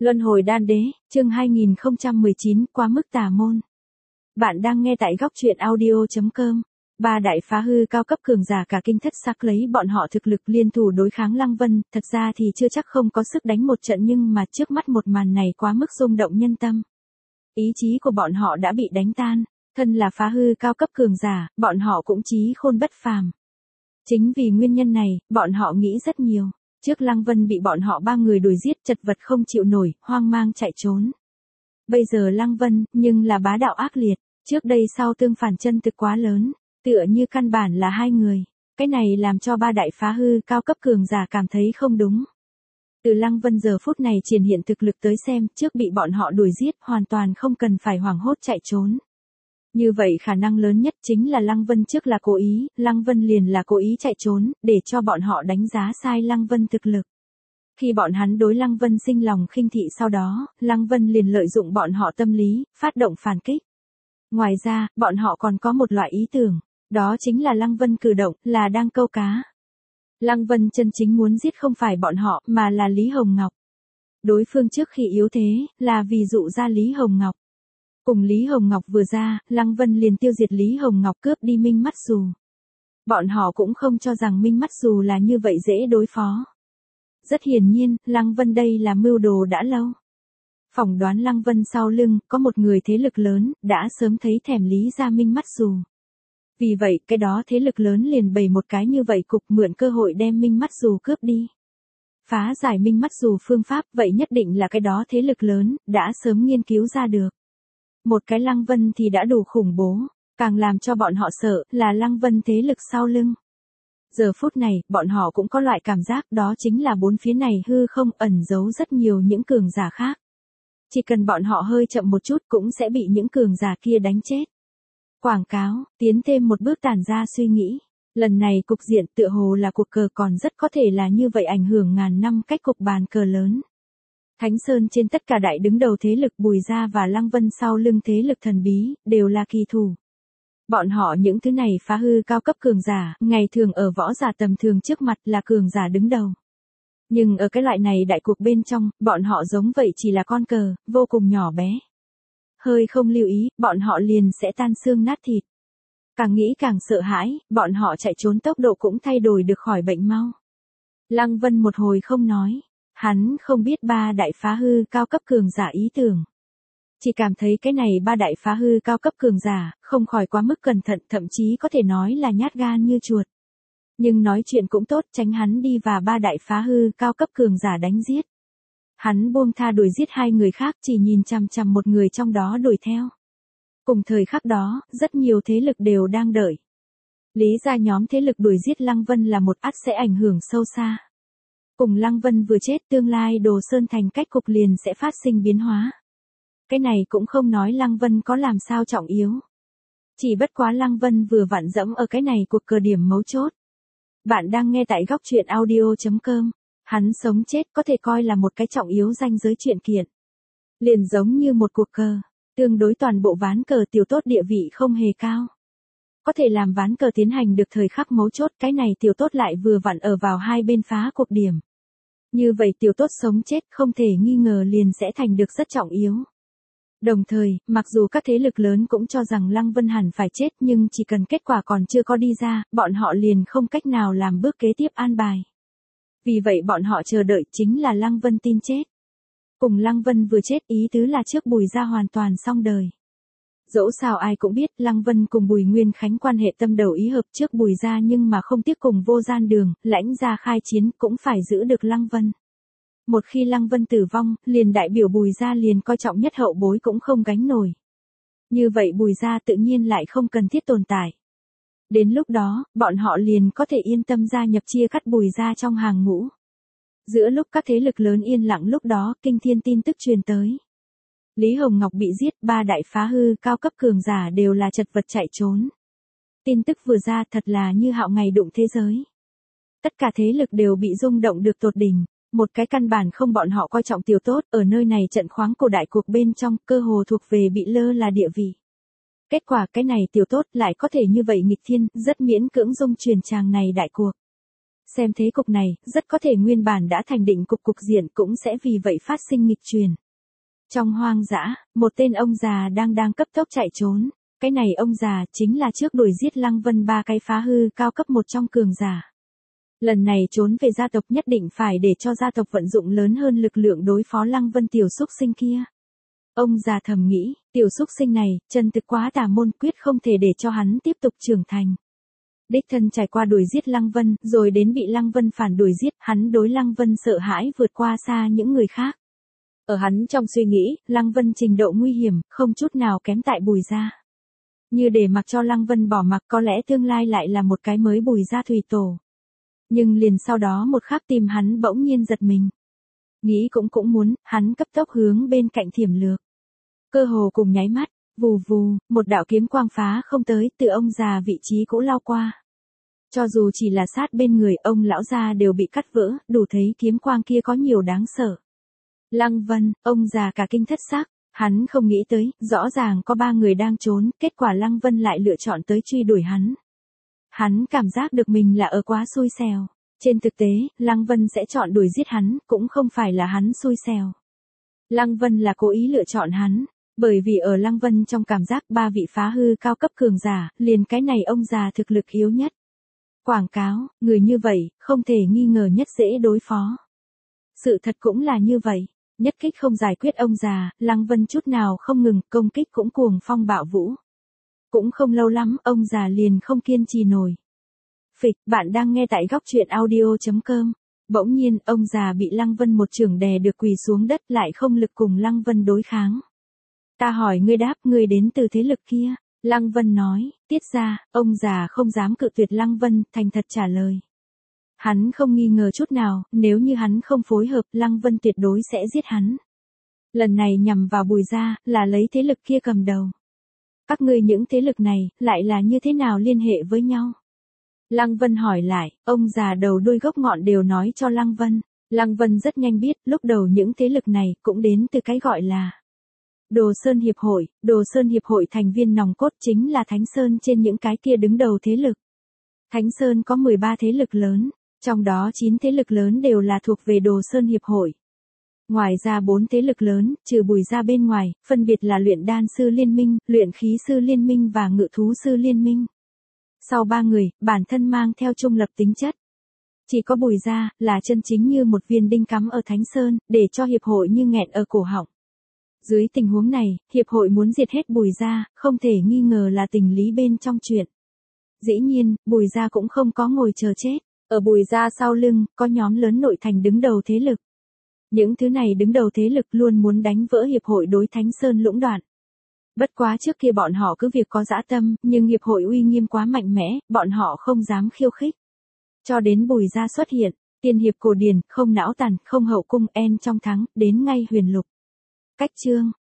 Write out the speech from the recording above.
Luân hồi đan đế, chương 2019, quá mức tà môn. Bạn đang nghe tại góc truyện audio.com. Ba đại phá hư cao cấp cường giả cả kinh thất sắc lấy bọn họ thực lực liên thủ đối kháng Lăng Vân, thật ra thì chưa chắc không có sức đánh một trận nhưng mà trước mắt một màn này quá mức rung động nhân tâm. Ý chí của bọn họ đã bị đánh tan, thân là phá hư cao cấp cường giả, bọn họ cũng trí khôn bất phàm. Chính vì nguyên nhân này, bọn họ nghĩ rất nhiều. Trước Lăng Vân bị bọn họ ba người đuổi giết chật vật không chịu nổi, hoang mang chạy trốn. Bây giờ Lăng Vân, nhưng là bá đạo ác liệt, trước đây sau tương phản chân thực quá lớn, tựa như căn bản là hai người. Cái này làm cho ba đại phá hư cao cấp cường giả cảm thấy không đúng. Từ Lăng Vân giờ phút này triển hiện thực lực tới xem, trước bị bọn họ đuổi giết, hoàn toàn không cần phải hoảng hốt chạy trốn. Như vậy khả năng lớn nhất chính là Lăng Vân trước là cố ý, Lăng Vân liền là cố ý chạy trốn, để cho bọn họ đánh giá sai Lăng Vân thực lực. Khi bọn hắn đối Lăng Vân sinh lòng khinh thị sau đó, Lăng Vân liền lợi dụng bọn họ tâm lý, phát động phản kích. Ngoài ra, bọn họ còn có một loại ý tưởng, đó chính là Lăng Vân cử động, là đang câu cá. Lăng Vân chân chính muốn giết không phải bọn họ, mà là Lý Hồng Ngọc. Đối phương trước khi yếu thế, là vì dụ ra Lý Hồng Ngọc. Cùng Lý Hồng Ngọc vừa ra, Lăng Vân liền tiêu diệt Lý Hồng Ngọc cướp đi Minh Mắt Dù. Bọn họ cũng không cho rằng Minh Mắt Dù là như vậy dễ đối phó. Rất hiển nhiên, Lăng Vân đây là mưu đồ đã lâu. Phỏng đoán Lăng Vân sau lưng, có một người thế lực lớn, đã sớm thấy thèm Lý ra Minh Mắt Dù. Vì vậy, cái đó thế lực lớn liền bày một cái như vậy cục mượn cơ hội đem Minh Mắt Dù cướp đi. Phá giải Minh Mắt Dù phương pháp, vậy nhất định là cái đó thế lực lớn, đã sớm nghiên cứu ra được. Một cái Lăng Vân thì đã đủ khủng bố, càng làm cho bọn họ sợ là Lăng Vân thế lực sau lưng. Giờ phút này, bọn họ cũng có loại cảm giác đó chính là bốn phía này hư không ẩn giấu rất nhiều những cường giả khác. Chỉ cần bọn họ hơi chậm một chút cũng sẽ bị những cường giả kia đánh chết. Quảng cáo, tiến thêm một bước tản ra suy nghĩ. Lần này cục diện tựa hồ là cuộc cờ còn rất có thể là như vậy ảnh hưởng ngàn năm cách cục bàn cờ lớn. Thánh Sơn trên tất cả đại đứng đầu thế lực Bùi Gia và Lăng Vân sau lưng thế lực thần bí, đều là kỳ thủ. Bọn họ những thứ này phá hư cao cấp cường giả, ngày thường ở võ giả tầm thường trước mặt là cường giả đứng đầu. Nhưng ở cái loại này đại cuộc bên trong, bọn họ giống vậy chỉ là con cờ, vô cùng nhỏ bé. Hơi không lưu ý, bọn họ liền sẽ tan xương nát thịt. Càng nghĩ càng sợ hãi, bọn họ chạy trốn tốc độ cũng thay đổi được khỏi bệnh mau. Lăng Vân một hồi không nói. Hắn không biết ba đại phá hư cao cấp cường giả ý tưởng. Chỉ cảm thấy cái này ba đại phá hư cao cấp cường giả, không khỏi quá mức cẩn thận, thậm chí có thể nói là nhát gan như chuột. Nhưng nói chuyện cũng tốt, tránh hắn đi và ba đại phá hư cao cấp cường giả đánh giết. Hắn buông tha đuổi giết hai người khác, chỉ nhìn chằm chằm một người trong đó đuổi theo. Cùng thời khắc đó, rất nhiều thế lực đều đang đợi. Lý ra nhóm thế lực đuổi giết Lăng Vân là một ắt sẽ ảnh hưởng sâu xa. Cùng Lăng Vân vừa chết, tương lai Đồ Sơn Thành cách cục liền sẽ phát sinh biến hóa. Cái này cũng không nói Lăng Vân có làm sao trọng yếu. Chỉ bất quá Lăng Vân vừa vặn dẫm ở cái này cuộc cờ điểm mấu chốt. Bạn đang nghe tại góc truyện audio.com. Hắn sống chết có thể coi là một cái trọng yếu ranh giới chuyện kiện. Liền giống như một cuộc cờ, tương đối toàn bộ ván cờ tiểu tốt địa vị không hề cao. Có thể làm ván cờ tiến hành được thời khắc mấu chốt, cái này tiểu tốt lại vừa vặn ở vào hai bên phá cuộc điểm. Như vậy tiểu tốt sống chết không thể nghi ngờ liền sẽ thành được rất trọng yếu. Đồng thời, mặc dù các thế lực lớn cũng cho rằng Lăng Vân hẳn phải chết nhưng chỉ cần kết quả còn chưa có đi ra, bọn họ liền không cách nào làm bước kế tiếp an bài. Vì vậy bọn họ chờ đợi chính là Lăng Vân tin chết. Cùng Lăng Vân vừa chết ý tứ là trước Bùi Gia hoàn toàn xong đời. Dẫu sao ai cũng biết Lăng Vân cùng Bùi Nguyên Khánh quan hệ tâm đầu ý hợp trước Bùi Gia nhưng mà không tiếc cùng Vô Gian Đường, Lãnh Gia khai chiến cũng phải giữ được Lăng Vân. Một khi Lăng Vân tử vong, liền đại biểu Bùi Gia liền coi trọng nhất hậu bối cũng không gánh nổi. Như vậy Bùi Gia tự nhiên lại không cần thiết tồn tại. Đến lúc đó, bọn họ liền có thể yên tâm gia nhập chia cắt Bùi Gia trong hàng ngũ. Giữa lúc các thế lực lớn yên lặng lúc đó, kinh thiên tin tức truyền tới. Lý Hồng Ngọc bị giết, ba đại phá hư cao cấp cường giả đều là chật vật chạy trốn. Tin tức vừa ra thật là như hạo ngày đụng thế giới. Tất cả thế lực đều bị rung động được tột đỉnh. Một cái căn bản không bọn họ coi trọng tiểu tốt, ở nơi này trận khoáng cổ đại cuộc bên trong, cơ hồ thuộc về bị lơ là địa vị. Kết quả cái này tiểu tốt lại có thể như vậy nghịch thiên, rất miễn cưỡng dung truyền tràng này đại cuộc. Xem thế cục này, rất có thể nguyên bản đã thành định cục diện cũng sẽ vì vậy phát sinh nghịch chuyển. Trong hoang dã, một tên ông già đang cấp tốc chạy trốn. Cái này ông già chính là trước đuổi giết Lăng Vân 3 cái phá hư cao cấp một trong cường giả. Lần này trốn về gia tộc nhất định phải để cho gia tộc vận dụng lớn hơn lực lượng đối phó Lăng Vân tiểu xúc sinh kia. Ông già thầm nghĩ, tiểu xúc sinh này, chân thực quá tà môn, quyết không thể để cho hắn tiếp tục trưởng thành. Đích thân trải qua đuổi giết Lăng Vân, rồi đến bị Lăng Vân phản đuổi giết, hắn đối Lăng Vân sợ hãi vượt qua xa những người khác. Ở hắn trong suy nghĩ, Lăng Vân trình độ nguy hiểm, không chút nào kém tại Bùi gia. Như để mặc cho Lăng Vân bỏ mặc có lẽ tương lai lại là một cái mới Bùi gia thủy tổ. Nhưng liền sau đó một khắc tim hắn bỗng nhiên giật mình. Nghĩ cũng muốn, hắn cấp tốc hướng bên cạnh thiểm lược. Cơ hồ cùng nháy mắt, vù vù, một đạo kiếm quang phá không tới, từ ông già vị trí cũ lao qua. Cho dù chỉ là sát bên người ông lão già đều bị cắt vỡ, đủ thấy kiếm quang kia có nhiều đáng sợ. Lăng Vân, ông già cả kinh thất sắc, hắn không nghĩ tới, rõ ràng có 3 người đang trốn, kết quả Lăng Vân lại lựa chọn tới truy đuổi hắn. Hắn cảm giác được mình là ở quá xui xẻo. Trên thực tế, Lăng Vân sẽ chọn đuổi giết hắn, cũng không phải là hắn xui xẻo. Lăng Vân là cố ý lựa chọn hắn, bởi vì ở Lăng Vân trong cảm giác 3 vị phá hư cao cấp cường giả, liền cái này ông già thực lực yếu nhất. Quảng cáo, người như vậy, không thể nghi ngờ nhất dễ đối phó. Sự thật cũng là như vậy, nhất kích không giải quyết ông già, Lăng Vân chút nào không ngừng, công kích cũng cuồng phong bạo vũ. Cũng không lâu lắm, ông già liền không kiên trì nổi. Phịch, bạn đang nghe tại góc truyện audio.com. Bỗng nhiên, ông già bị Lăng Vân một chưởng đè được quỳ xuống đất, lại không lực cùng Lăng Vân đối kháng. Ta hỏi ngươi đáp, ngươi đến từ thế lực kia. Lăng Vân nói, tiết ra, ông già không dám cự tuyệt Lăng Vân, thành thật trả lời. Hắn không nghi ngờ chút nào, nếu như hắn không phối hợp, Lăng Vân tuyệt đối sẽ giết hắn. Lần này nhằm vào Bùi gia, là lấy thế lực kia cầm đầu. Các ngươi những thế lực này, lại là như thế nào liên hệ với nhau? Lăng Vân hỏi lại, ông già đầu đuôi gốc ngọn đều nói cho Lăng Vân. Lăng Vân rất nhanh biết, lúc đầu những thế lực này cũng đến từ cái gọi là Đồ Sơn Hiệp hội. Đồ Sơn Hiệp hội thành viên nòng cốt chính là Thánh Sơn trên những cái kia đứng đầu thế lực. Thánh Sơn có 13 thế lực lớn, trong đó 9 thế lực lớn đều là thuộc về Đồ Sơn Hiệp hội. Ngoài ra 4 thế lực lớn, trừ Bùi gia bên ngoài, phân biệt là luyện đan sư liên minh, luyện khí sư liên minh và ngự thú sư liên minh. Sau 3 người, bản thân mang theo trung lập tính chất. Chỉ có Bùi gia, là chân chính như một viên đinh cắm ở Thánh Sơn, để cho hiệp hội như nghẹn ở cổ họng. Dưới tình huống này, hiệp hội muốn diệt hết Bùi gia, không thể nghi ngờ là tình lý bên trong chuyện. Dĩ nhiên, Bùi gia cũng không có ngồi chờ chết. Ở Bùi gia sau lưng, có nhóm lớn nội thành đứng đầu thế lực. Những thứ này đứng đầu thế lực luôn muốn đánh vỡ hiệp hội đối Thánh Sơn lũng đoạn. Bất quá trước kia bọn họ cứ việc có dã tâm, nhưng hiệp hội uy nghiêm quá mạnh mẽ, bọn họ không dám khiêu khích. Cho đến Bùi gia xuất hiện, tiên hiệp cổ điển, không não tàn, không hậu cung, en trong thắng, đến ngay huyền lục. Cách chương,